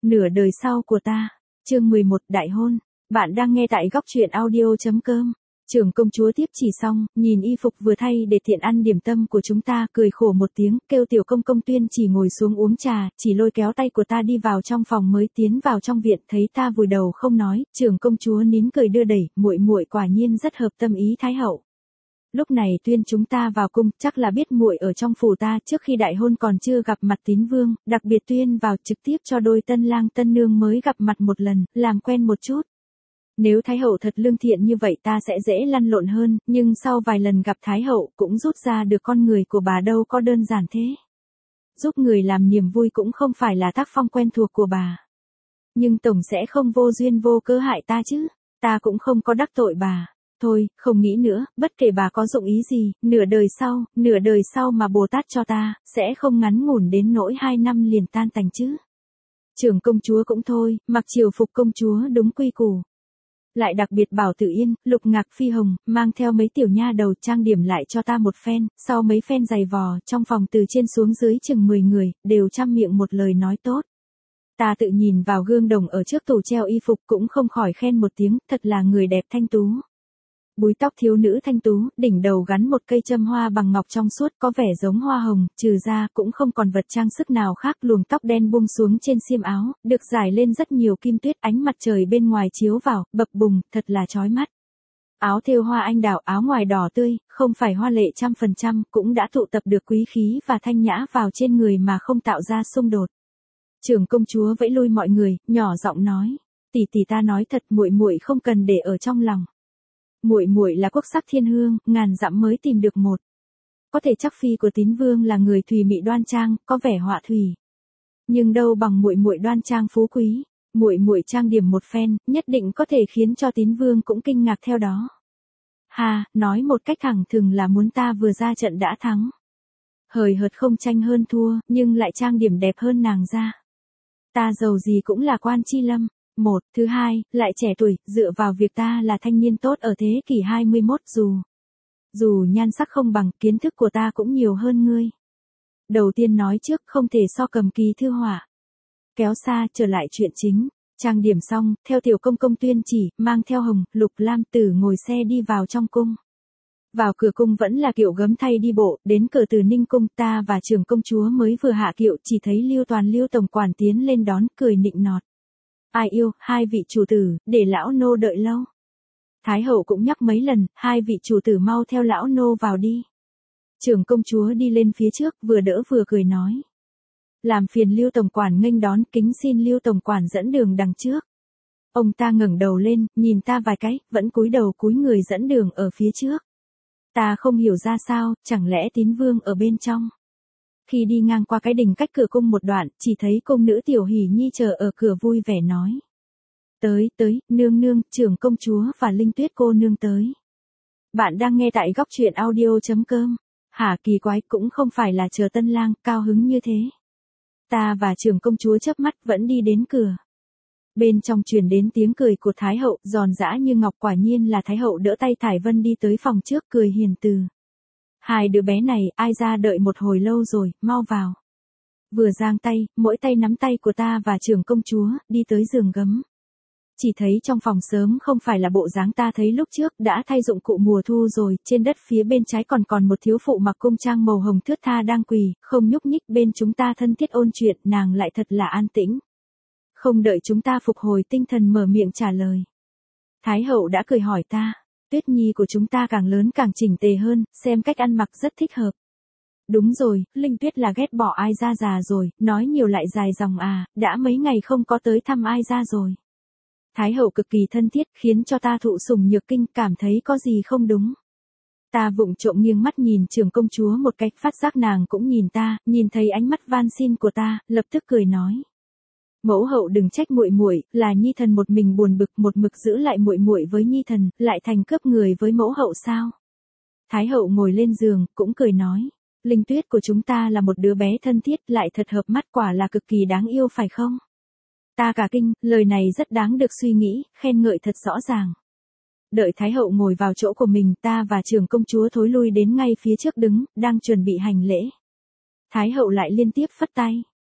Nửa đời sau của ta. Chương 11 Đại hôn. Bạn đang nghe tại góc truyện audio.com. Trưởng công chúa tiếp chỉ xong, nhìn y phục vừa thay để tiện ăn điểm tâm của chúng ta, cười khổ một tiếng, kêu tiểu công công Tuyên chỉ ngồi xuống uống trà, chỉ lôi kéo tay của ta đi vào trong phòng mới tiến vào trong viện, thấy ta vùi đầu không nói, trưởng công chúa nín cười đưa đẩy, muội muội quả nhiên rất hợp tâm ý thái hậu. Lúc này Tuyên chúng ta vào cung, chắc là biết muội ở trong phủ ta, trước khi đại hôn còn chưa gặp mặt Tín Vương, đặc biệt Tuyên vào trực tiếp cho đôi tân lang tân nương mới gặp mặt một lần, làm quen một chút. Nếu Thái hậu thật lương thiện như vậy ta sẽ dễ lăn lộn hơn, nhưng sau vài lần gặp Thái hậu cũng rút ra được con người của bà đâu có đơn giản thế. Giúp người làm niềm vui cũng không phải là tác phong quen thuộc của bà. Nhưng tổng sẽ không vô duyên vô cớ hại ta chứ, ta cũng không có đắc tội bà. Thôi, không nghĩ nữa, bất kể bà có dụng ý gì, nửa đời sau mà Bồ Tát cho ta, sẽ không ngắn ngủn đến nỗi 2 năm liền tan tành chứ. Trưởng công chúa cũng thôi, mặc triều phục công chúa đúng quy củ. Lại đặc biệt bảo Tử Yên, Lục Ngạc Phi Hồng, mang theo mấy tiểu nha đầu trang điểm lại cho ta một phen, sau mấy phen giày vò, trong phòng từ trên xuống dưới chừng 10 người, đều trăm miệng một lời nói tốt. Ta tự nhìn vào gương đồng ở trước tủ treo y phục cũng không khỏi khen một tiếng, thật là người đẹp thanh tú. Búi tóc thiếu nữ thanh tú, đỉnh đầu gắn một cây châm hoa bằng ngọc trong suốt có vẻ giống hoa hồng, trừ ra cũng không còn vật trang sức nào khác, luồng tóc đen buông xuống trên xiêm áo, được rải lên rất nhiều kim tuyết, ánh mặt trời bên ngoài chiếu vào, bập bùng, thật là chói mắt. Áo thêu hoa anh đào, áo ngoài đỏ tươi, không phải hoa lệ 100%, cũng đã tụ tập được quý khí và thanh nhã vào trên người mà không tạo ra xung đột. Trưởng công chúa vẫy lui mọi người, nhỏ giọng nói, tỷ tỷ ta nói thật, muội muội không cần để ở trong lòng. Muội muội là quốc sắc thiên hương, ngàn dặm mới tìm được một. Có thể chắc phi của Tín Vương là người thùy mị đoan trang, có vẻ họa thủy. Nhưng đâu bằng muội muội đoan trang phú quý, muội muội trang điểm một phen, nhất định có thể khiến cho Tín Vương cũng kinh ngạc theo đó. Ha, nói một cách thẳng thừng là muốn ta vừa ra trận đã thắng. Hời hợt không tranh hơn thua, nhưng lại trang điểm đẹp hơn nàng ra. Ta giàu gì cũng là quan chi lâm. Một, thứ hai, lại trẻ tuổi, dựa vào việc ta là thanh niên tốt ở thế kỷ 21, dù nhan sắc không bằng, kiến thức của ta cũng nhiều hơn ngươi. Đầu tiên nói trước, không thể so cầm kỳ thư họa. Kéo xa, trở lại chuyện chính, trang điểm xong, theo tiểu công công Tuyên chỉ, mang theo Hồng, Lục Lam Tử ngồi xe đi vào trong cung. Vào cửa cung vẫn là kiệu gấm thay đi bộ, đến cửa Từ Ninh cung, ta và trưởng công chúa mới vừa hạ kiệu, chỉ thấy Lưu tổng quản tiến lên đón, cười nịnh nọt. Ai yêu, hai vị chủ tử, để lão nô đợi lâu. Thái hậu cũng nhắc mấy lần, hai vị chủ tử mau theo lão nô vào đi. Trưởng công chúa đi lên phía trước, vừa đỡ vừa cười nói. Làm phiền Lưu tổng quản nghênh đón, kính xin Lưu tổng quản dẫn đường đằng trước. Ông ta ngẩng đầu lên, nhìn ta vài cái, vẫn cúi đầu cúi người dẫn đường ở phía trước. Ta không hiểu ra sao, chẳng lẽ Tín Vương ở bên trong. Khi đi ngang qua cái đình cách cửa cung một đoạn, chỉ thấy cung nữ Tiểu Hỷ Nhi chờ ở cửa vui vẻ nói. Tới, nương nương, trưởng công chúa và Linh Tuyết cô nương tới. Bạn đang nghe tại góc truyện audio.com. Hả, kỳ quái, cũng không phải là chờ tân lang, cao hứng như thế. Ta và trưởng công chúa chớp mắt vẫn đi đến cửa. Bên trong truyền đến tiếng cười của Thái hậu, giòn giã như ngọc, quả nhiên là Thái hậu đỡ tay Thải Vân đi tới phòng trước, cười hiền từ. Hai đứa bé này, ai ra đợi một hồi lâu rồi, mau vào. Vừa giang tay, mỗi tay nắm tay của ta và trưởng công chúa, đi tới giường gấm. Chỉ thấy trong phòng sớm không phải là bộ dáng ta thấy lúc trước, đã thay dụng cụ mùa thu rồi, trên đất phía bên trái còn một thiếu phụ mặc cung trang màu hồng thướt tha đang quỳ, không nhúc nhích, bên chúng ta thân thiết ôn chuyện, nàng lại thật là an tĩnh. Không đợi chúng ta phục hồi tinh thần mở miệng trả lời. Thái hậu đã cười hỏi ta. Tuyết Nhi của chúng ta càng lớn càng chỉnh tề hơn, xem cách ăn mặc rất thích hợp. Đúng rồi, Linh Tuyết là ghét bỏ Ai Gia già rồi, nói nhiều lại dài dòng à, đã mấy ngày không có tới thăm Ai Gia rồi. Thái hậu cực kỳ thân thiết, khiến cho ta thụ sủng nhược kinh, cảm thấy có gì không đúng. Ta vụng trộm nghiêng mắt nhìn trưởng công chúa một cách, phát giác nàng cũng nhìn ta, nhìn thấy ánh mắt van xin của ta, lập tức cười nói. Mẫu hậu đừng trách muội muội, là Nhi thần một mình buồn bực, một mực giữ lại muội muội với Nhi thần, lại thành cướp người với mẫu hậu sao? Thái hậu ngồi lên giường, cũng cười nói, Linh Tuyết của chúng ta là một đứa bé thân thiết, lại thật hợp mắt, quả là cực kỳ đáng yêu phải không? Ta cả kinh, lời này rất đáng được suy nghĩ, khen ngợi thật rõ ràng. Đợi Thái hậu ngồi vào chỗ của mình, ta và trưởng công chúa thối lui đến ngay phía trước đứng, đang chuẩn bị hành lễ. Thái hậu lại liên tiếp phất tay.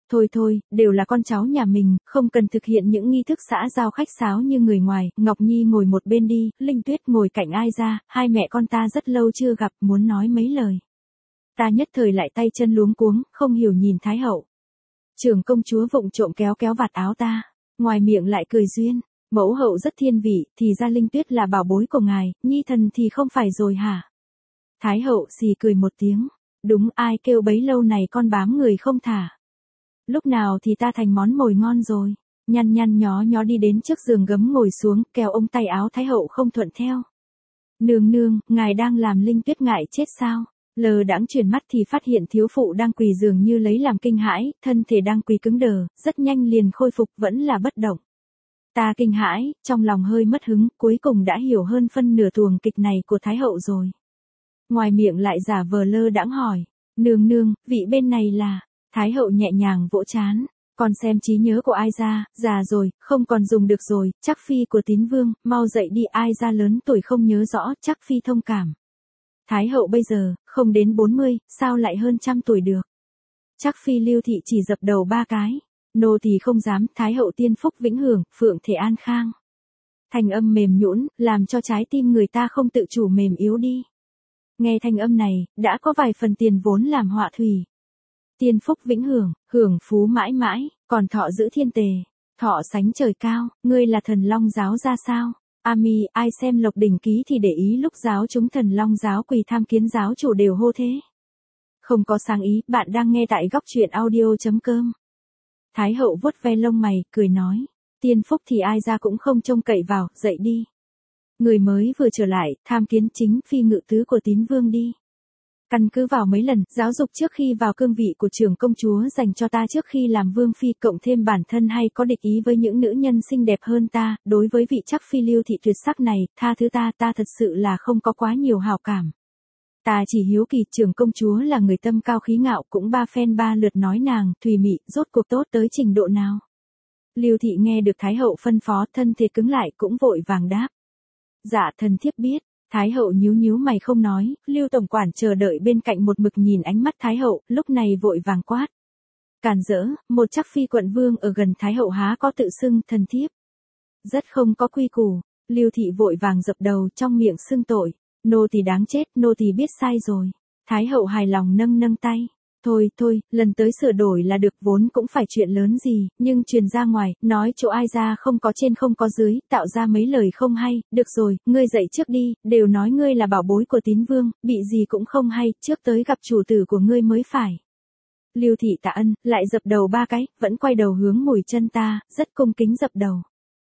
Thôi thôi, đều là con cháu nhà mình, không cần thực hiện những nghi thức xã giao khách sáo như người ngoài. Ngọc Nhi ngồi một bên đi, Linh Tuyết ngồi cạnh Ai Ra, hai mẹ con ta rất lâu chưa gặp, muốn nói mấy lời. Ta nhất thời lại tay chân luống cuống, không hiểu nhìn Thái hậu. Trưởng công chúa vụng trộm kéo kéo vạt áo ta, ngoài miệng lại cười duyên. Mẫu hậu rất thiên vị, thì ra Linh Tuyết là bảo bối của ngài, nhi thần thì không phải rồi hả? Thái hậu xì cười một tiếng. Đúng, ai kêu bấy lâu này con bám người không thả. Lúc nào thì ta thành món mồi ngon rồi. Nhăn nhăn nhó nhó đi đến trước giường gấm ngồi xuống, kéo ống tay áo Thái hậu không thuận theo. Nương nương, ngài đang làm Linh Tuyết ngại chết sao? Lờ đãng chuyển mắt thì phát hiện thiếu phụ đang quỳ dường như lấy làm kinh hãi, thân thể đang quỳ cứng đờ, rất nhanh liền khôi phục vẫn là bất động. Ta kinh hãi, trong lòng hơi mất hứng, cuối cùng đã hiểu hơn phân nửa tuồng kịch này của Thái hậu rồi. Ngoài miệng lại giả vờ lơ đãng hỏi, nương nương, vị bên này là, Thái hậu nhẹ nhàng vỗ trán, còn xem trí nhớ của Ai Ra, già rồi, không còn dùng được rồi, chắc phi của Tín Vương, mau dậy đi. Ai Ra lớn tuổi không nhớ rõ, chắc phi thông cảm. Thái hậu bây giờ, không đến 40, sao lại hơn 100 tuổi được. Chắc phi Lưu Thị chỉ dập đầu 3 cái. Nô thì không dám. Thái hậu tiên phúc vĩnh hưởng, phượng thể an khang. Thanh âm mềm nhũn, làm cho trái tim người ta không tự chủ mềm yếu đi. Nghe thanh âm này, đã có vài phần tiền vốn làm họa thủy. Tiên phúc vĩnh hưởng, hưởng phú mãi mãi, còn thọ giữ thiên tề, thọ sánh trời cao, ngươi là thần long giáo ra sao? Ami, ai xem Lộc Đỉnh Ký thì để ý lúc giáo chúng thần long giáo quỳ tham kiến giáo chủ đều hô thế. Không có sáng ý, bạn đang nghe tại góc truyện audio.com. Thái hậu vuốt ve lông mày, cười nói, tiên phúc thì Ai Ra cũng không trông cậy vào, dậy đi. Người mới vừa trở lại, tham kiến chính phi ngự tứ của Tín Vương đi. Căn cứ vào mấy lần giáo dục trước khi vào cương vị của trưởng công chúa dành cho ta trước khi làm vương phi, cộng thêm bản thân hay có địch ý với những nữ nhân xinh đẹp hơn ta, đối với vị chắc phi Lưu Thị tuyệt sắc này, tha thứ ta thật sự là không có quá nhiều hảo cảm. Ta chỉ hiếu kỳ trưởng công chúa là người tâm cao khí ngạo, cũng ba phen ba lượt nói nàng, thùy mị, rốt cuộc tốt tới trình độ nào. Lưu Thị nghe được Thái hậu phân phó, thân thể cứng lại, cũng vội vàng đáp. Dạ thần thiếp biết. Thái hậu nhíu nhíu mày không nói, Lưu tổng quản chờ đợi bên cạnh một mực nhìn ánh mắt Thái hậu, lúc này vội vàng quát. Càn rỡ, một chắc phi quận vương ở gần Thái hậu há có tự xưng thần thiếp. Rất không có quy củ. Lưu Thị vội vàng dập đầu, trong miệng xưng tội. Nô tỳ đáng chết, nô tỳ biết sai rồi. Thái hậu hài lòng nâng nâng tay. Thôi thôi, lần tới sửa đổi là được, vốn cũng phải chuyện lớn gì, nhưng truyền ra ngoài, nói chỗ Ai Ra không có trên không có dưới, tạo ra mấy lời không hay. Được rồi, ngươi dậy trước đi, đều nói ngươi là bảo bối của Tín Vương, bị gì cũng không hay, trước tới gặp chủ tử của ngươi mới phải. Lưu Thị tạ ân, lại dập đầu 3 cái, vẫn quay đầu hướng Mùi Chân ta, rất cung kính dập đầu.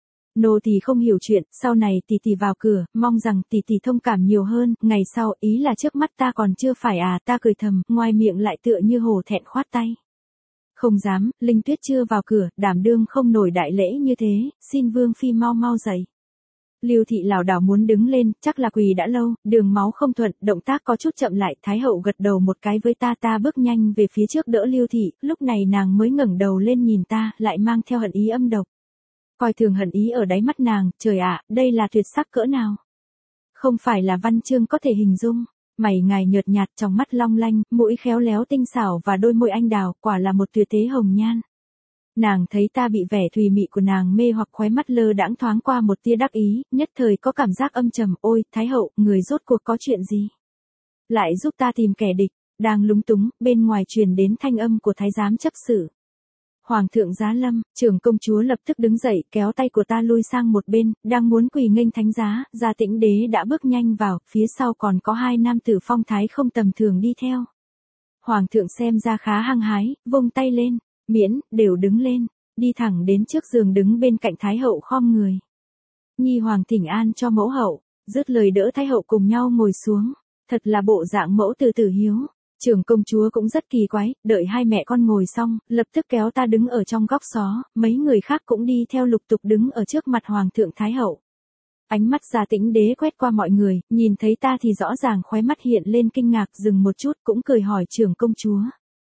Nô tỳ không hiểu chuyện, sau này tỷ tỷ vào cửa, mong rằng tỷ tỷ thông cảm nhiều hơn, ngày sau, ý là trước mắt ta còn chưa phải à, ta cười thầm, ngoài miệng lại tựa như hổ thẹn khoát tay. Không dám, Linh Tuyết chưa vào cửa, đảm đương không nổi đại lễ như thế, xin vương phi mau mau dậy. Lưu Thị lảo đảo muốn đứng lên, chắc là quỳ đã lâu, đường máu không thuận, động tác có chút chậm lại, Thái hậu gật đầu một cái với ta bước nhanh về phía trước đỡ Lưu Thị, lúc này nàng mới ngẩng đầu lên nhìn ta, lại mang theo hận ý âm độc. Coi thường hận ý ở đáy mắt nàng, trời ạ, đây là tuyệt sắc cỡ nào. Không phải là văn chương có thể hình dung, mày ngài nhợt nhạt, trong mắt long lanh, mũi khéo léo tinh xảo và đôi môi anh đào, quả là một tuyệt thế hồng nhan. Nàng thấy ta bị vẻ thùy mị của nàng mê hoặc, khóe mắt lơ đãng thoáng qua một tia đắc ý, nhất thời có cảm giác âm trầm, ôi, Thái hậu, người rốt cuộc có chuyện gì? Lại giúp ta tìm kẻ địch, đang lúng túng, bên ngoài truyền đến thanh âm của thái giám chấp sự. Hoàng thượng giá lâm, trưởng công chúa lập tức đứng dậy, kéo tay của ta lui sang một bên, đang muốn quỳ nghênh thánh giá, Gia Tĩnh đế đã bước nhanh vào, phía sau còn có 2 nam tử phong thái không tầm thường đi theo. Hoàng thượng xem ra khá hăng hái, vung tay lên, miễn, đều đứng lên, đi thẳng đến trước giường đứng bên cạnh Thái hậu khom người. Nhi hoàng thỉnh an cho mẫu hậu, dứt lời đỡ Thái hậu cùng nhau ngồi xuống, thật là bộ dạng mẫu từ tử hiếu. Trưởng công chúa cũng rất kỳ quái, đợi hai mẹ con ngồi xong, lập tức kéo ta đứng ở trong góc xó, mấy người khác cũng đi theo lục tục đứng ở trước mặt Hoàng thượng Thái hậu. Ánh mắt Gia Tĩnh đế quét qua mọi người, nhìn thấy ta thì rõ ràng khóe mắt hiện lên kinh ngạc, dừng một chút cũng cười hỏi trưởng công chúa.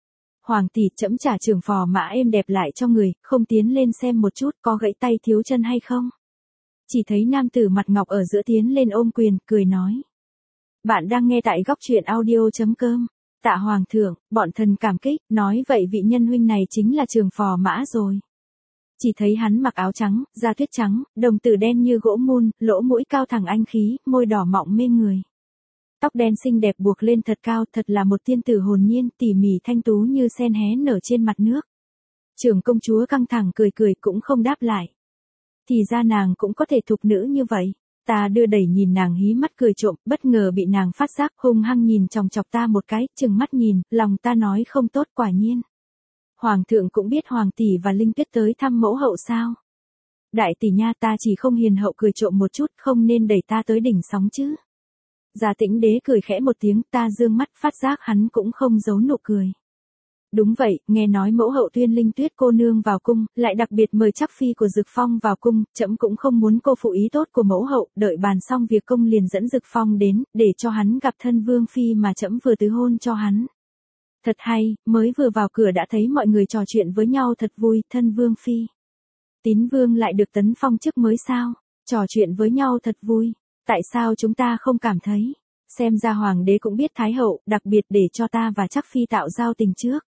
Hoàng tỷ, trẫm trả trưởng phò mã êm đẹp lại cho người, không tiến lên xem một chút có gãy tay thiếu chân hay không? Chỉ thấy nam tử mặt ngọc ở giữa tiến lên ôm quyền, cười nói. Bạn đang nghe tại góc truyện audio.com. Tạ hoàng thượng, bọn thần cảm kích, nói vậy vị nhân huynh này chính là Trường Phò Mã rồi. Chỉ thấy hắn mặc áo trắng, da tuyết trắng, đồng tử đen như gỗ mun, lỗ mũi cao thẳng anh khí, môi đỏ mọng mê người. Tóc đen xinh đẹp buộc lên thật cao, thật là một tiên tử hồn nhiên, tỉ mỉ thanh tú như sen hé nở trên mặt nước. Trưởng công chúa căng thẳng cười cười cũng không đáp lại. Thì ra nàng cũng có thể thục nữ như vậy. Ta đưa đẩy nhìn nàng hí mắt cười trộm, bất ngờ bị nàng phát giác, hung hăng nhìn chòng chọc ta một cái, chừng mắt nhìn, lòng ta nói không tốt quả nhiên. Hoàng thượng cũng biết hoàng tỷ và Linh Tuyết tới thăm mẫu hậu sao? Đại tỷ nha, ta chỉ không hiền hậu cười trộm một chút, không nên đẩy ta tới đỉnh sóng chứ. Gia Tĩnh Đế cười khẽ một tiếng, ta dương mắt phát giác hắn cũng không giấu nụ cười. Đúng vậy, nghe nói mẫu hậu tuyên Linh Tuyết cô nương vào cung, lại đặc biệt mời chắc phi của Dực Phong vào cung, trẫm cũng không muốn cô phụ ý tốt của mẫu hậu, đợi bàn xong việc công liền dẫn Dực Phong đến, để cho hắn gặp thân vương phi mà trẫm vừa tứ hôn cho hắn. Thật hay, mới vừa vào cửa đã thấy mọi người trò chuyện với nhau thật vui, thân vương phi. Tín vương lại được tấn phong chức mới sao, trò chuyện với nhau thật vui, tại sao chúng ta không cảm thấy? Xem ra hoàng đế cũng biết thái hậu, đặc biệt để cho ta và chắc phi tạo giao tình trước.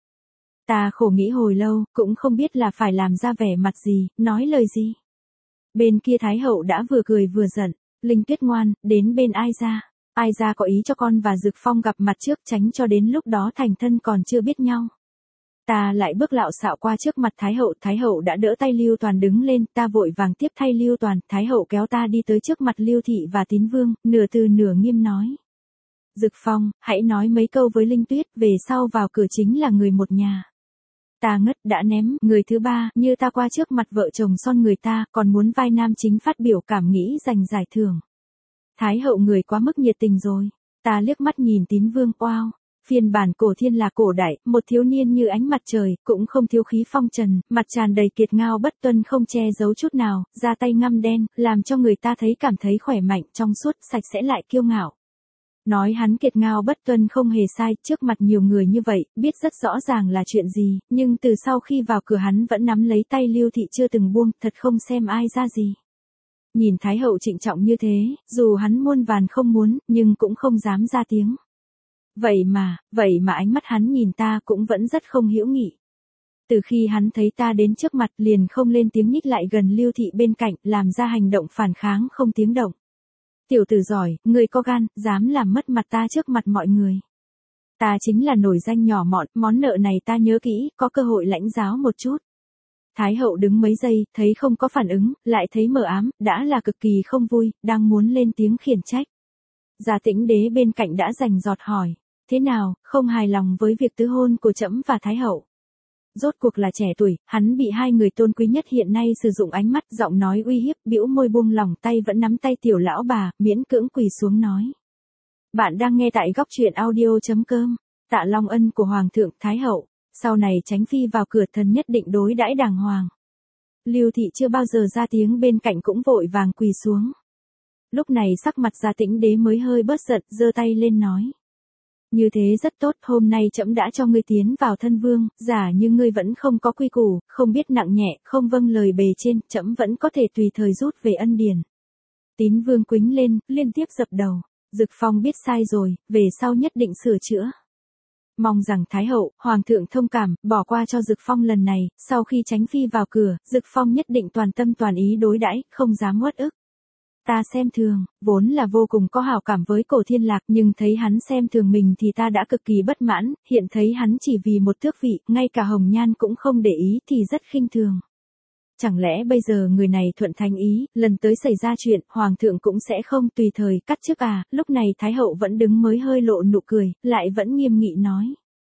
Ta khổ nghĩ hồi lâu, cũng không biết là phải làm ra vẻ mặt gì, nói lời gì. Bên kia thái hậu đã vừa cười vừa giận, Linh Tuyết ngoan, đến bên ai ra. Ai ra có ý cho con và Dực Phong gặp mặt trước, tránh cho đến lúc đó thành thân còn chưa biết nhau. Ta lại bước lạo xạo qua trước mặt Thái hậu đã đỡ tay Lưu Toàn đứng lên, ta vội vàng tiếp thay Lưu Toàn, Thái hậu kéo ta đi tới trước mặt Lưu Thị và Tín Vương, nửa từ nửa nghiêm nói. Dực Phong, hãy nói mấy câu với Linh Tuyết, về sau vào cửa chính là người một nhà. Ta ngất đã ném, người thứ ba, như ta qua trước mặt vợ chồng son người ta, còn muốn vai nam chính phát biểu cảm nghĩ giành giải thưởng. Thái hậu người quá mức nhiệt tình rồi. Ta liếc mắt nhìn Tín Vương, oao. Phiên bản cổ thiên là cổ đại, một thiếu niên như ánh mặt trời, cũng không thiếu khí phong trần, mặt tràn đầy kiệt ngao bất tuân không che giấu chút nào, da tay ngăm đen, làm cho người ta thấy cảm thấy khỏe mạnh, trong suốt, sạch sẽ lại kiêu ngạo. Nói hắn kiệt ngao bất tuân không hề sai, trước mặt nhiều người như vậy, biết rất rõ ràng là chuyện gì, nhưng từ sau khi vào cửa hắn vẫn nắm lấy tay Lưu Thị chưa từng buông, thật không xem ai ra gì. Nhìn Thái hậu trịnh trọng như thế, dù hắn muôn vàn không muốn, nhưng cũng không dám ra tiếng. Vậy mà ánh mắt hắn nhìn ta cũng vẫn rất không hữu nghị. Từ khi hắn thấy ta đến trước mặt liền không lên tiếng, nhích lại gần Lưu Thị bên cạnh, làm ra hành động phản kháng không tiếng động. Tiểu tử giỏi, người có gan, dám làm mất mặt ta trước mặt mọi người. Ta chính là nổi danh nhỏ mọn, món nợ này ta nhớ kỹ, có cơ hội lãnh giáo một chút. Thái hậu đứng mấy giây, thấy không có phản ứng, lại thấy mờ ám, đã là cực kỳ không vui, đang muốn lên tiếng khiển trách. Gia Tĩnh Đế bên cạnh đã rành giọt hỏi, thế nào, không hài lòng với việc tứ hôn của trẫm và Thái hậu? Rốt cuộc là trẻ tuổi, hắn bị hai người tôn quý nhất hiện nay sử dụng ánh mắt, giọng nói uy hiếp, bĩu môi buông lỏng tay vẫn nắm tay tiểu lão bà, miễn cưỡng quỳ xuống nói. Bạn đang nghe tại góc truyện audio.com, Tạ Long ân của Hoàng thượng, Thái hậu, sau này tránh phi vào cửa, thần nhất định đối đãi đàng hoàng. Lưu Thị chưa bao giờ ra tiếng, bên cạnh cũng vội vàng quỳ xuống. Lúc này sắc mặt Gia Tĩnh Đế mới hơi bớt giận, giơ tay lên nói. Như thế rất tốt, hôm nay trẫm đã cho ngươi tiến vào thân vương, giả như ngươi vẫn không có quy củ, không biết nặng nhẹ, không vâng lời bề trên, trẫm vẫn có thể tùy thời rút về ân điển. Tín Vương quĩnh lên, liên tiếp dập đầu. Dực Phong biết sai rồi, về sau nhất định sửa chữa. Mong rằng Thái hậu, Hoàng thượng thông cảm, bỏ qua cho Dực Phong lần này, sau khi tránh phi vào cửa, Dực Phong nhất định toàn tâm toàn ý đối đãi, không dám uất ức. Ta xem thường, vốn là vô cùng có hảo cảm với Cổ Thiên Lạc, nhưng thấy hắn xem thường mình thì ta đã cực kỳ bất mãn, hiện thấy hắn chỉ vì một tước vị, ngay cả hồng nhan cũng không để ý thì rất khinh thường. Chẳng lẽ bây giờ người này thuận thành ý, lần tới xảy ra chuyện, Hoàng thượng cũng sẽ không tùy thời cắt chức à? Lúc này Thái hậu vẫn đứng mới hơi lộ nụ cười, lại vẫn nghiêm nghị nói.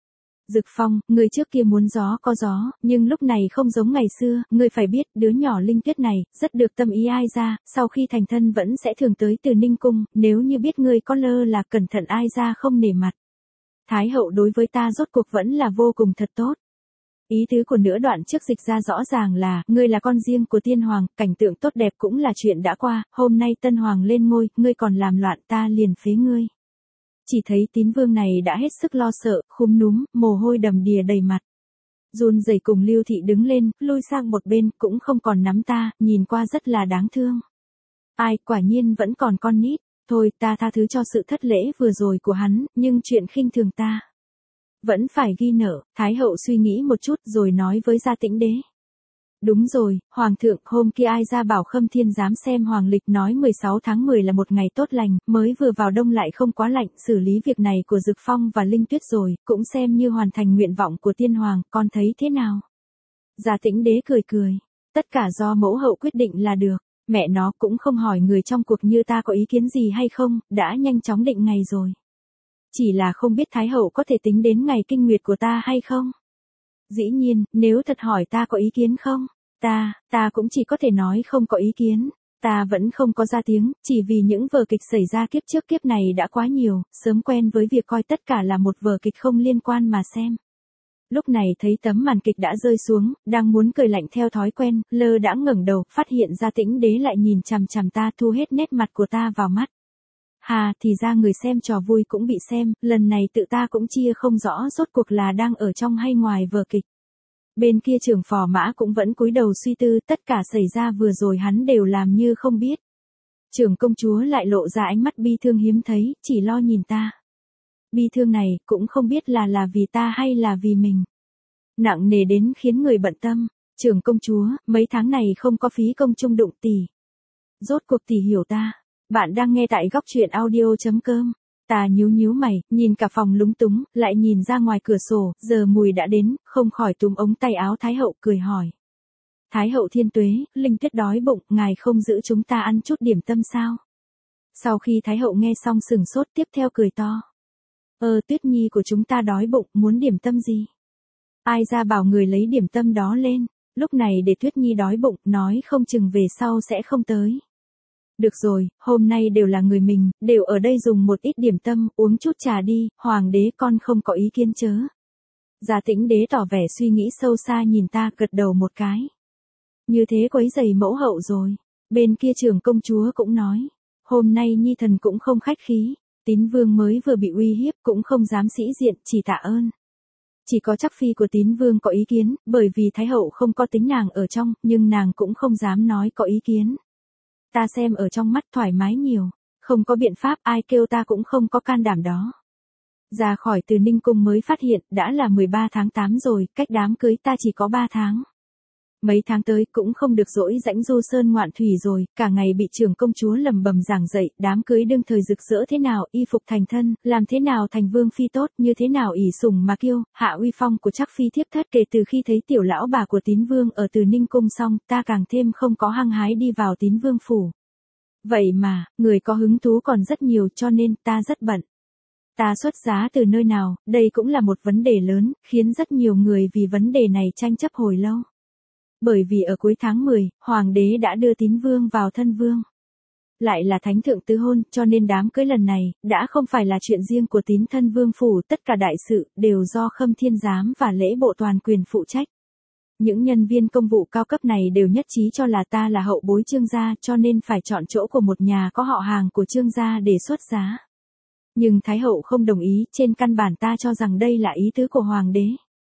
Dực Phong, người trước kia muốn gió có gió, nhưng lúc này không giống ngày xưa, ngươi phải biết, đứa nhỏ Linh Tuyết này, rất được tâm ý ai ra, sau khi thành thân vẫn sẽ thường tới từ Ninh Cung, nếu như biết ngươi có lơ là cẩn thận ai ra không nể mặt. Thái hậu đối với ta rốt cuộc vẫn là vô cùng thật tốt. Ý tứ của nửa đoạn trước dịch ra rõ ràng là, ngươi là con riêng của tiên hoàng, cảnh tượng tốt đẹp cũng là chuyện đã qua, hôm nay tân hoàng lên ngôi, ngươi còn làm loạn ta liền phế ngươi. Chỉ thấy Tín Vương này đã hết sức lo sợ, khúm núm, mồ hôi đầm đìa đầy mặt. Run rẩy cùng Lưu Thị đứng lên, lui sang một bên, cũng không còn nắm ta, nhìn qua rất là đáng thương. Ai, quả nhiên vẫn còn con nít, thôi ta tha thứ cho sự thất lễ vừa rồi của hắn, nhưng chuyện khinh thường ta. Vẫn phải ghi nợ, Thái hậu suy nghĩ một chút rồi nói với Gia Tĩnh Đế. Đúng rồi, Hoàng thượng, hôm kia ai ra bảo Khâm Thiên dám xem Hoàng lịch nói 16 tháng 10 là một ngày tốt lành, mới vừa vào đông lại không quá lạnh, xử lý việc này của Dực Phong và Linh Tuyết rồi, cũng xem như hoàn thành nguyện vọng của tiên hoàng, con thấy thế nào? Gia Tĩnh Đế cười cười, tất cả do mẫu hậu quyết định là được, mẹ nó cũng không hỏi người trong cuộc như ta có ý kiến gì hay không, đã nhanh chóng định ngày rồi. Chỉ là không biết Thái hậu có thể tính đến ngày kinh nguyệt của ta hay không? Dĩ nhiên, nếu thật hỏi ta có ý kiến không? Ta cũng chỉ có thể nói không có ý kiến. Ta vẫn không có ra tiếng, chỉ vì những vở kịch xảy ra kiếp trước kiếp này đã quá nhiều, sớm quen với việc coi tất cả là một vở kịch không liên quan mà xem. Lúc này thấy tấm màn kịch đã rơi xuống, đang muốn cười lạnh theo thói quen, lơ đãng ngẩng đầu, phát hiện ra Tĩnh Đế lại nhìn chằm chằm ta, thu hết nét mặt của ta vào mắt. Hà, thì ra người xem trò vui cũng bị xem, lần này tự ta cũng chia không rõ rốt cuộc là đang ở trong hay ngoài vở kịch. Bên kia trưởng phò mã cũng vẫn cúi đầu suy tư, tất cả xảy ra vừa rồi hắn đều làm như không biết. Trưởng công chúa lại lộ ra ánh mắt bi thương hiếm thấy, chỉ lo nhìn ta. Bi thương này, cũng không biết là vì ta hay là vì mình. Nặng nề đến khiến người bận tâm. Trưởng công chúa, mấy tháng này không có phí công chung đụng tỷ. Rốt cuộc tỷ hiểu ta. Bạn đang nghe tại góc truyện audio.com. Ta nhíu mày, nhìn cả phòng lúng túng, lại nhìn ra ngoài cửa sổ, giờ mùi đã đến, không khỏi túm ống tay áo Thái hậu, cười hỏi. Thái hậu thiên tuế, Linh Tuyết đói bụng, ngài không giữ chúng ta ăn chút điểm tâm sao? Sau khi Thái hậu nghe xong sừng sốt, tiếp theo cười to. Tuyết nhi của chúng ta đói bụng, muốn điểm tâm gì? Ai ra bảo người lấy điểm tâm đó lên, lúc này để Tuyết nhi đói bụng, nói không chừng về sau sẽ không tới. Được rồi, hôm nay đều là người mình, đều ở đây dùng một ít điểm tâm, uống chút trà đi, hoàng đế con không có ý kiến chớ. Gia Tĩnh Đế tỏ vẻ suy nghĩ sâu xa nhìn ta, gật đầu một cái. Như thế quấy rầy mẫu hậu rồi. Bên kia trưởng công chúa cũng nói, hôm nay nhi thần cũng không khách khí, Tín Vương mới vừa bị uy hiếp cũng không dám sĩ diện, chỉ tạ ơn. Chỉ có chắc phi của Tín Vương có ý kiến, bởi vì Thái hậu không có tính nàng ở trong, nhưng nàng cũng không dám nói có ý kiến. Ta xem ở trong mắt thoải mái nhiều, không có biện pháp, ai kêu ta cũng không có can đảm đó. Ra khỏi Từ Ninh Cung mới phát hiện, đã là 13 tháng 8 rồi, cách đám cưới ta chỉ có 3 tháng. Mấy tháng tới cũng không được dỗi rãnh du sơn ngoạn thủy rồi, cả ngày bị trưởng công chúa lầm bầm giảng dạy, đám cưới đương thời rực rỡ thế nào, y phục thành thân, làm thế nào thành vương phi tốt, như thế nào ỷ sủng mà kiêu, hạ uy phong của chắc phi thiếp thất. Kể từ khi thấy tiểu lão bà của Tín Vương ở Từ Ninh Cung xong, ta càng thêm không có hăng hái đi vào Tín Vương phủ. Vậy mà, người có hứng thú còn rất nhiều, cho nên ta rất bận. Ta xuất giá từ nơi nào, đây cũng là một vấn đề lớn, khiến rất nhiều người vì vấn đề này tranh chấp hồi lâu. Bởi vì ở cuối tháng 10, Hoàng đế đã đưa Tín Vương vào thân vương. Lại là thánh thượng tứ hôn, cho nên đám cưới lần này, đã không phải là chuyện riêng của Tín thân vương phủ, tất cả đại sự, đều do Khâm Thiên giám và lễ bộ toàn quyền phụ trách. Những nhân viên công vụ cao cấp này đều nhất trí cho là ta là hậu bối Trương gia, cho nên phải chọn chỗ của một nhà có họ hàng của Trương gia để xuất giá. Nhưng Thái hậu không đồng ý, trên căn bản ta cho rằng đây là ý tứ của Hoàng đế.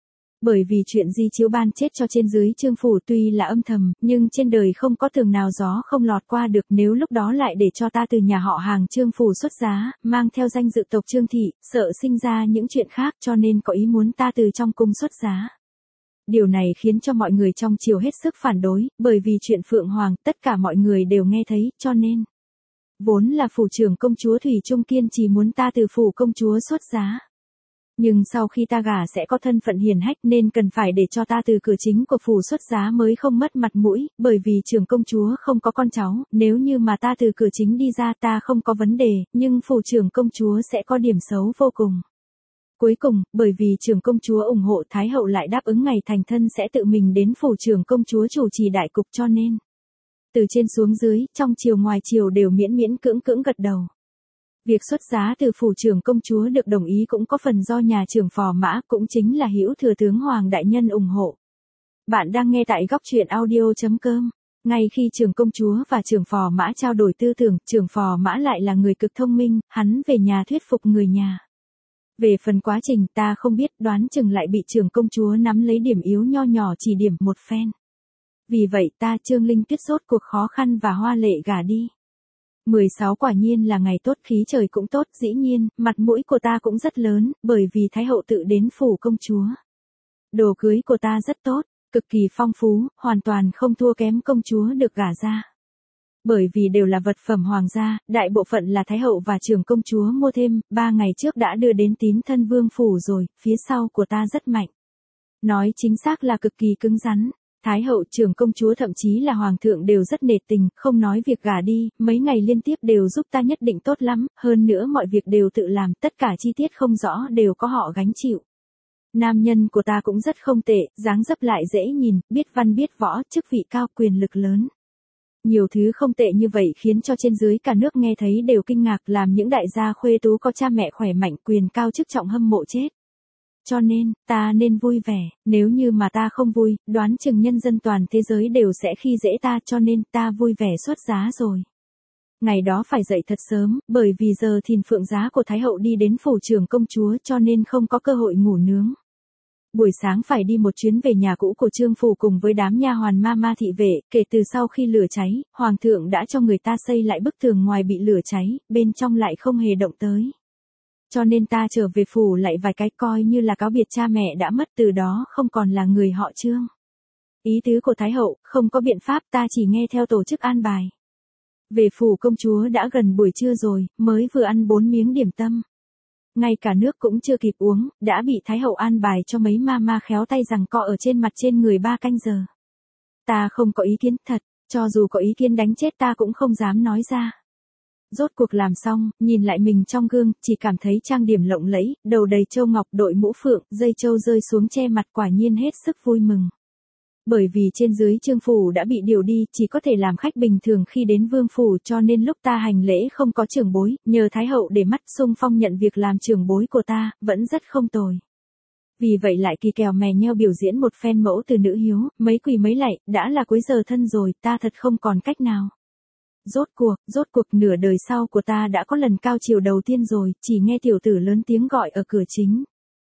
Bởi vì chuyện di chiếu ban chết cho trên dưới Trương phủ tuy là âm thầm, nhưng trên đời không có tường nào gió không lọt qua được, nếu lúc đó lại để cho ta từ nhà họ hàng Trương phủ xuất giá, mang theo danh dự tộc Trương thị, sợ sinh ra những chuyện khác, cho nên có ý muốn ta từ trong cung xuất giá. Điều này khiến cho mọi người trong triều hết sức phản đối, bởi vì chuyện Phượng Hoàng, tất cả mọi người đều nghe thấy, cho nên vốn là phủ trưởng công chúa Thủy Trung kiên trì muốn ta từ phủ công chúa xuất giá. Nhưng sau khi ta gả sẽ có thân phận hiển hách nên cần phải để cho ta từ cửa chính của phủ xuất giá mới không mất mặt mũi, bởi vì trưởng công chúa không có con cháu, nếu như mà ta từ cửa chính đi ra ta không có vấn đề, nhưng phủ trưởng công chúa sẽ có điểm xấu vô cùng. Cuối cùng, bởi vì trưởng công chúa ủng hộ, Thái hậu lại đáp ứng ngày thành thân sẽ tự mình đến phủ trưởng công chúa chủ trì đại cục, cho nên từ trên xuống dưới, trong triều ngoài triều đều miễn miễn cưỡng cưỡng gật đầu. Việc xuất giá từ phủ trưởng công chúa được đồng ý cũng có phần do nhà trưởng phò mã, cũng chính là Hữu Thừa tướng Hoàng đại nhân ủng hộ. Bạn đang nghe tại góc truyện audio.com. Ngay khi trưởng công chúa và trưởng phò mã trao đổi tư tưởng, trưởng phò mã lại là người cực thông minh, hắn về nhà thuyết phục người nhà. Về phần quá trình ta không biết, đoán chừng lại bị trưởng công chúa nắm lấy điểm yếu nho nhỏ chỉ điểm một phen. Vì vậy ta Trương Linh Tuyết rốt cuộc khó khăn và hoa lệ gả đi. 16 quả nhiên là ngày tốt, khí trời cũng tốt, dĩ nhiên, mặt mũi của ta cũng rất lớn, bởi vì Thái hậu tự đến phủ công chúa. Đồ cưới của ta rất tốt, cực kỳ phong phú, hoàn toàn không thua kém công chúa được gả ra. Bởi vì đều là vật phẩm hoàng gia, đại bộ phận là Thái hậu và trưởng công chúa mua thêm, 3 ngày trước đã đưa đến Tín Thân Vương phủ rồi, phía sau của ta rất mạnh. Nói chính xác là cực kỳ cứng rắn. Thái hậu, trưởng công chúa thậm chí là hoàng thượng đều rất nể tình, không nói việc gả đi, mấy ngày liên tiếp đều giúp ta nhất định tốt lắm, hơn nữa mọi việc đều tự làm, tất cả chi tiết không rõ đều có họ gánh chịu. Nam nhân của ta cũng rất không tệ, dáng dấp lại dễ nhìn, biết văn biết võ, chức vị cao, quyền lực lớn. Nhiều thứ không tệ như vậy khiến cho trên dưới cả nước nghe thấy đều kinh ngạc, làm những đại gia khuê tú có cha mẹ khỏe mạnh, quyền cao chức trọng hâm mộ chết. Cho nên, ta nên vui vẻ, nếu như mà ta không vui, đoán chừng nhân dân toàn thế giới đều sẽ khi dễ ta, cho nên ta vui vẻ xuất giá rồi. Ngày đó phải dậy thật sớm, bởi vì giờ thìn phượng giá của Thái hậu đi đến phủ trưởng công chúa, cho nên không có cơ hội ngủ nướng. Buổi sáng phải đi một chuyến về nhà cũ của Trương phủ cùng với đám nha hoàn ma thị vệ, kể từ sau khi lửa cháy, hoàng thượng đã cho người ta xây lại bức tường ngoài bị lửa cháy, bên trong lại không hề động tới. Cho nên ta trở về phủ lại vài cái, coi như là cáo biệt cha mẹ đã mất, từ đó không còn là người họ Trương. Ý tứ của Thái hậu, không có biện pháp, ta chỉ nghe theo tổ chức an bài. Về phủ công chúa đã gần buổi trưa rồi, mới vừa ăn 4 miếng điểm tâm. Ngay cả nước cũng chưa kịp uống, đã bị Thái hậu an bài cho mấy ma khéo tay giằng co ở trên mặt trên người 3 canh giờ. Ta không có ý kiến thật, cho dù có ý kiến đánh chết ta cũng không dám nói ra. Rốt cuộc làm xong, nhìn lại mình trong gương, chỉ cảm thấy trang điểm lộng lẫy, đầu đầy châu ngọc, đội mũ phượng, dây châu rơi xuống che mặt, quả nhiên hết sức vui mừng. Bởi vì trên dưới Trương phủ đã bị điều đi, chỉ có thể làm khách bình thường khi đến vương phủ, cho nên lúc ta hành lễ không có trưởng bối, nhờ Thái hậu để mắt xung phong nhận việc làm trưởng bối của ta, vẫn rất không tồi. Vì vậy lại kỳ kèo mè nheo biểu diễn một phen mẫu từ nữ hiếu, mấy quỳ mấy lạy, đã là cuối giờ thân rồi, ta thật không còn cách nào. Rốt cuộc nửa đời sau của ta đã có lần cao chiều đầu tiên rồi, chỉ nghe tiểu tử lớn tiếng gọi ở cửa chính.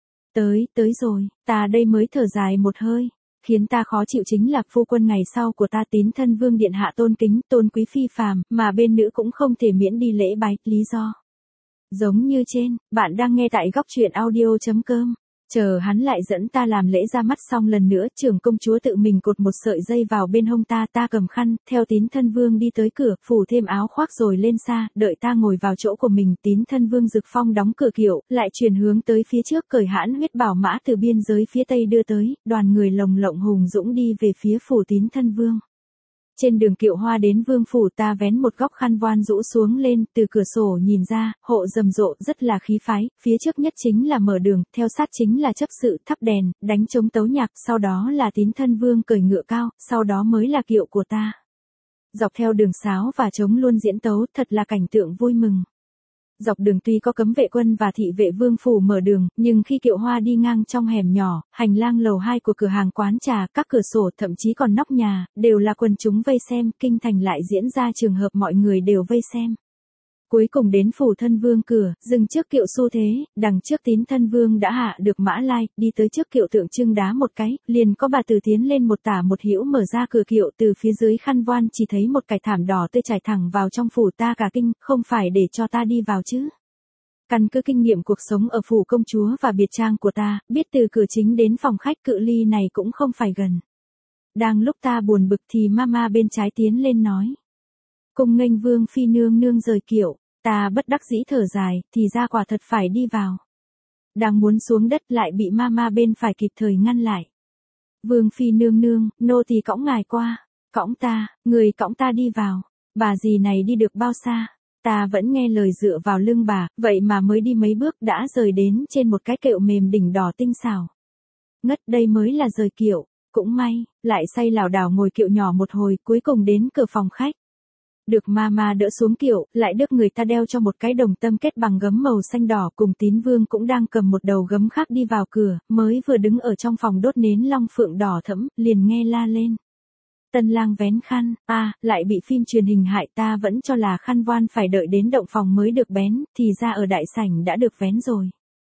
Tới rồi, ta đây mới thở dài một hơi. Khiến ta khó chịu chính là phu quân ngày sau của ta Tín Thân Vương điện hạ tôn kính, tôn quý phi phàm, mà bên nữ cũng không thể miễn đi lễ bái, lý do. Giống như trên, bạn đang nghe tại góc truyện audio.com. Chờ hắn lại dẫn ta làm lễ ra mắt xong lần nữa, trưởng công chúa tự mình cột một sợi dây vào bên hông ta, ta cầm khăn, theo Tín Thân Vương đi tới cửa, phủ thêm áo khoác rồi lên xa, đợi ta ngồi vào chỗ của mình. Tín Thân Vương Dực Phong đóng cửa kiệu, lại chuyển hướng tới phía trước, cởi hãn huyết bảo mã từ biên giới phía tây đưa tới, đoàn người lồng lộng hùng dũng đi về phía phủ Tín Thân Vương. Trên đường kiệu hoa đến vương phủ, ta vén một góc khăn voan rũ xuống lên, từ cửa sổ nhìn ra, hộ rầm rộ, rất là khí phái, phía trước nhất chính là mở đường, theo sát chính là chấp sự, thắp đèn, đánh trống tấu nhạc, sau đó là Tín Thân Vương cởi ngựa cao, sau đó mới là kiệu của ta. Dọc theo đường sáo và trống luôn diễn tấu, thật là cảnh tượng vui mừng. Dọc đường tuy có cấm vệ quân và thị vệ vương phủ mở đường, nhưng khi kiệu hoa đi ngang trong hẻm nhỏ, hành lang lầu 2 của cửa hàng quán trà, các cửa sổ, thậm chí còn nóc nhà, đều là quần chúng vây xem, kinh thành lại diễn ra trường hợp mọi người đều vây xem. Cuối cùng đến phủ thân vương cửa, dừng trước kiệu xu thế, đằng trước Tín Thân Vương đã hạ được mã lai, đi tới trước kiệu tượng trưng đá một cái, liền có bà tử tiến lên một tả một hữu mở ra cửa kiệu, từ phía dưới khăn voan chỉ thấy một cải thảm đỏ tươi trải thẳng vào trong phủ, ta cả kinh, không phải để cho ta đi vào chứ. Căn cứ kinh nghiệm cuộc sống ở phủ công chúa và biệt trang của ta, biết từ cửa chính đến phòng khách cự ly này cũng không phải gần. Đang lúc ta buồn bực thì mama bên trái tiến lên nói: "Cung nghênh vương phi nương nương rời kiệu." Ta bất đắc dĩ thở dài, thì ra quả thật phải đi vào. Đang muốn xuống đất lại bị mama bên phải kịp thời ngăn lại. "Vương phi nương nương, nô tỳ cõng ngài qua." "Cõng ta, người cõng ta đi vào." Bà dì này đi được bao xa? Ta vẫn nghe lời dựa vào lưng bà, vậy mà mới đi mấy bước đã rời đến trên một cái kiệu mềm đỉnh đỏ tinh xảo. Ngất, đây mới là rời kiệu. Cũng may, lại say lảo đảo ngồi kiệu nhỏ một hồi, cuối cùng đến cửa phòng khách. Được mama đỡ xuống kiệu, lại được người ta đeo cho một cái đồng tâm kết bằng gấm màu xanh đỏ, cùng Tín Vương cũng đang cầm một đầu gấm khác đi vào cửa, mới vừa đứng ở trong phòng đốt nến long phượng đỏ thẫm, liền nghe la lên: "Tân lang vén khăn." Lại bị phim truyền hình hại, ta vẫn cho là khăn voan phải đợi đến động phòng mới được vén, thì ra ở đại sảnh đã được vén rồi.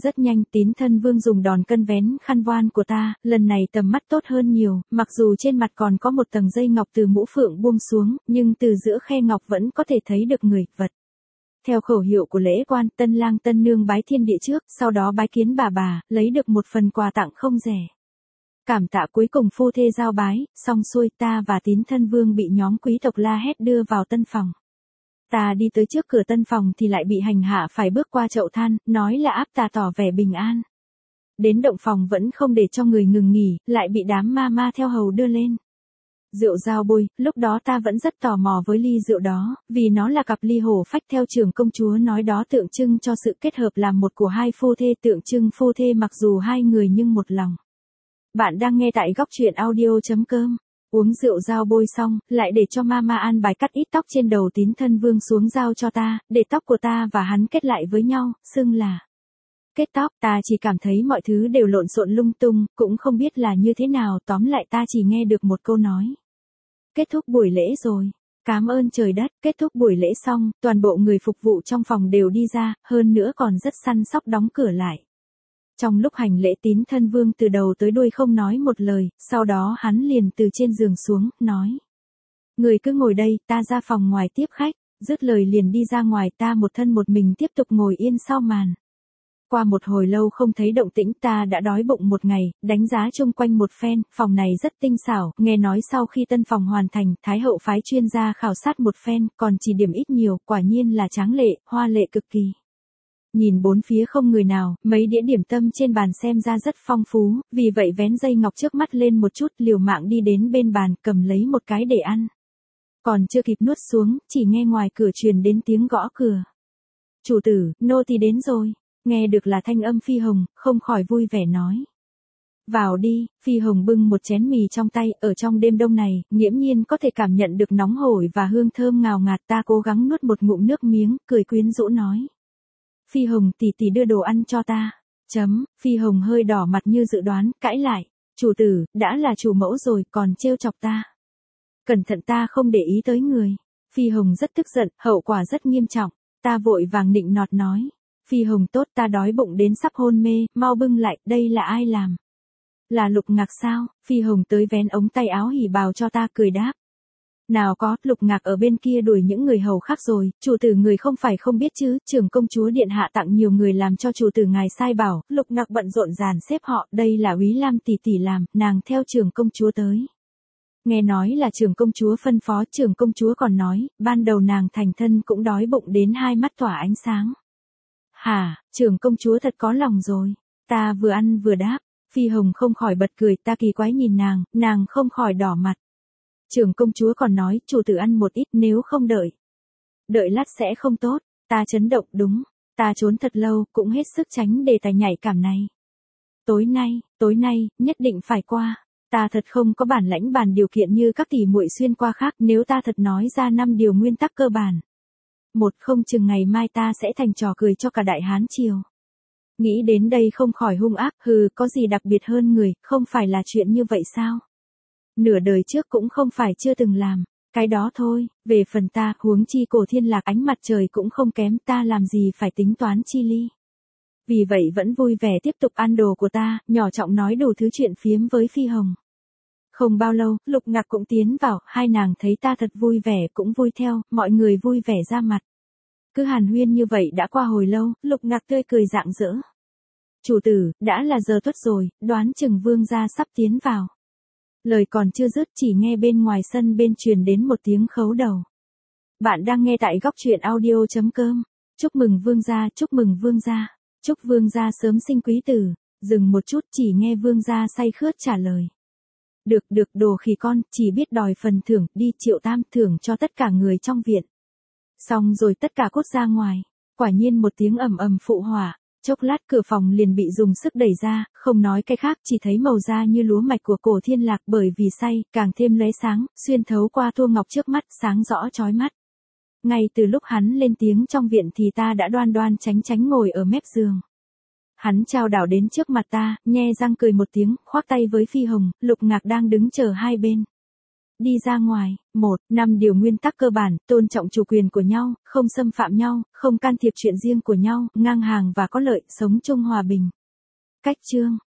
Rất nhanh Tín Thân Vương dùng đòn cân vén khăn voan của ta, lần này tầm mắt tốt hơn nhiều, mặc dù trên mặt còn có một tầng dây ngọc từ mũ phượng buông xuống, nhưng từ giữa khe ngọc vẫn có thể thấy được người, vật. Theo khẩu hiệu của lễ quan, tân lang tân nương bái thiên địa trước, sau đó bái kiến bà, lấy được một phần quà tặng không rẻ. Cảm tạ cuối cùng phu thê giao bái, xong xuôi ta và Tín Thân Vương bị nhóm quý tộc la hét đưa vào tân phòng. Ta đi tới trước cửa tân phòng thì lại bị hành hạ phải bước qua chậu than, nói là áp ta tỏ vẻ bình an. Đến động phòng vẫn không để cho người ngừng nghỉ, lại bị đám ma theo hầu đưa lên. Rượu giao bôi, lúc đó ta vẫn rất tò mò với ly rượu đó, vì nó là cặp ly hổ phách theo trưởng công chúa nói đó tượng trưng cho sự kết hợp làm một của hai phu thê, tượng trưng phu thê mặc dù hai người nhưng một lòng. Bạn đang nghe tại góc truyện audio.com. Uống rượu giao bôi xong, lại để cho mama an bài cắt ít tóc trên đầu Tín Thân Vương xuống giao cho ta, để tóc của ta và hắn kết lại với nhau, xưng là kết tóc. Ta chỉ cảm thấy mọi thứ đều lộn xộn lung tung, cũng không biết là như thế nào, tóm lại ta chỉ nghe được một câu nói. Kết thúc buổi lễ rồi. Cám ơn trời đất. Kết thúc buổi lễ xong, toàn bộ người phục vụ trong phòng đều đi ra, hơn nữa còn rất săn sóc đóng cửa lại. Trong lúc hành lễ Tín Thân Vương từ đầu tới đuôi không nói một lời, sau đó hắn liền từ trên giường xuống, nói. Người cứ ngồi đây, ta ra phòng ngoài tiếp khách, dứt lời liền đi ra ngoài, ta một thân một mình tiếp tục ngồi yên sau màn. Qua một hồi lâu không thấy động tĩnh, ta đã đói bụng một ngày, đánh giá chung quanh một phen, phòng này rất tinh xảo, nghe nói sau khi tân phòng hoàn thành, Thái hậu phái chuyên gia khảo sát một phen, còn chỉ điểm ít nhiều, quả nhiên là tráng lệ, hoa lệ cực kỳ. Nhìn bốn phía không người nào, mấy đĩa điểm tâm trên bàn xem ra rất phong phú, vì vậy vén dây ngọc trước mắt lên một chút, liều mạng đi đến bên bàn, cầm lấy một cái để ăn. Còn chưa kịp nuốt xuống, chỉ nghe ngoài cửa truyền đến tiếng gõ cửa. Chủ tử, nô tỳ đến rồi. Nghe được là thanh âm Phi Hồng, không khỏi vui vẻ nói. Vào đi. Phi Hồng bưng một chén mì trong tay, ở trong đêm đông này, nghiễm nhiên có thể cảm nhận được nóng hổi và hương thơm ngào ngạt, ta cố gắng nuốt một ngụm nước miếng, cười quyến rũ nói. Phi Hồng tỷ tỷ đưa đồ ăn cho ta. Phi Hồng hơi đỏ mặt như dự đoán, cãi lại. Chủ tử, đã là chủ mẫu rồi, còn trêu chọc ta. Cẩn thận ta không để ý tới người. Phi Hồng rất tức giận, hậu quả rất nghiêm trọng. Ta vội vàng nịnh nọt nói. Phi Hồng tốt, ta đói bụng đến sắp hôn mê, mau bưng lại, đây là ai làm? Là Lục Ngạc sao? Phi Hồng tới vén ống tay áo hỉ bào cho ta, cười đáp. Nào có, Lục Ngạc ở bên kia đuổi những người hầu khác rồi, chủ tử người không phải không biết chứ, trưởng công chúa điện hạ tặng nhiều người làm cho chủ tử ngài sai bảo, Lục Ngạc bận rộn dàn xếp họ, đây là Úy Lam tỷ tỷ làm, nàng theo trưởng công chúa tới. Nghe nói là trưởng công chúa phân phó, trưởng công chúa còn nói, ban đầu nàng thành thân cũng đói bụng đến hai mắt tỏa ánh sáng. Hả, trưởng công chúa thật có lòng rồi. Ta vừa ăn vừa đáp. Phi Hồng không khỏi bật cười, ta kỳ quái nhìn nàng không khỏi đỏ mặt. Trưởng công chúa còn nói, chủ tử ăn một ít, nếu không đợi lát sẽ không tốt. Ta chấn động, đúng. Ta trốn thật lâu, cũng hết sức tránh đề tài nhạy cảm này. Tối nay, nhất định phải qua. Ta thật không có bản lãnh bàn điều kiện như các tỷ muội xuyên qua khác, nếu ta thật nói ra 5 điều nguyên tắc cơ bản. Một, không chừng ngày mai ta sẽ thành trò cười cho cả đại hán triều. Nghĩ đến đây không khỏi hung ác, có gì đặc biệt hơn người, không phải là chuyện như vậy sao? Nửa đời trước cũng không phải chưa từng làm, cái đó thôi, về phần ta, huống chi Cổ Thiên Lạc ánh mặt trời cũng không kém, ta làm gì phải tính toán chi ly. Vì vậy vẫn vui vẻ tiếp tục ăn đồ của ta, nhỏ giọng nói đủ thứ chuyện phiếm với Phi Hồng. Không bao lâu, Lục Ngạc cũng tiến vào, hai nàng thấy ta thật vui vẻ cũng vui theo, mọi người vui vẻ ra mặt. Cứ hàn huyên như vậy đã qua hồi lâu, Lục Ngạc tươi cười rạng rỡ. Chủ tử, đã là giờ tuất rồi, đoán chừng vương gia sắp tiến vào. Lời còn chưa dứt chỉ nghe bên ngoài sân bên truyền đến một tiếng khấu đầu. Bạn đang nghe tại góc truyện audio.com. Chúc mừng vương gia, chúc mừng vương gia. Chúc vương gia sớm sinh quý tử. Dừng một chút chỉ nghe vương gia say khướt trả lời. Được, đồ khỉ con, chỉ biết đòi phần thưởng, đi Triệu Tam thưởng cho tất cả người trong viện. Xong rồi tất cả cút ra ngoài. Quả nhiên một tiếng ầm ầm phụ hỏa. Chốc lát cửa phòng liền bị dùng sức đẩy ra, không nói cái khác, chỉ thấy màu da như lúa mạch của Cổ Thiên Lạc bởi vì say, càng thêm lóe sáng, xuyên thấu qua thua ngọc trước mắt, sáng rõ chói mắt. Ngay từ lúc hắn lên tiếng trong viện thì ta đã đoan đoan tránh ngồi ở mép giường. Hắn chao đảo đến trước mặt ta, nhe răng cười một tiếng, khoác tay với Phi Hồng, Lục Ngạc đang đứng chờ hai bên. đi ra ngoài. 1. 5 điều nguyên tắc cơ bản, tôn trọng chủ quyền của nhau, không xâm phạm nhau, không can thiệp chuyện riêng của nhau, ngang hàng và có lợi, sống chung hòa bình. Cách chương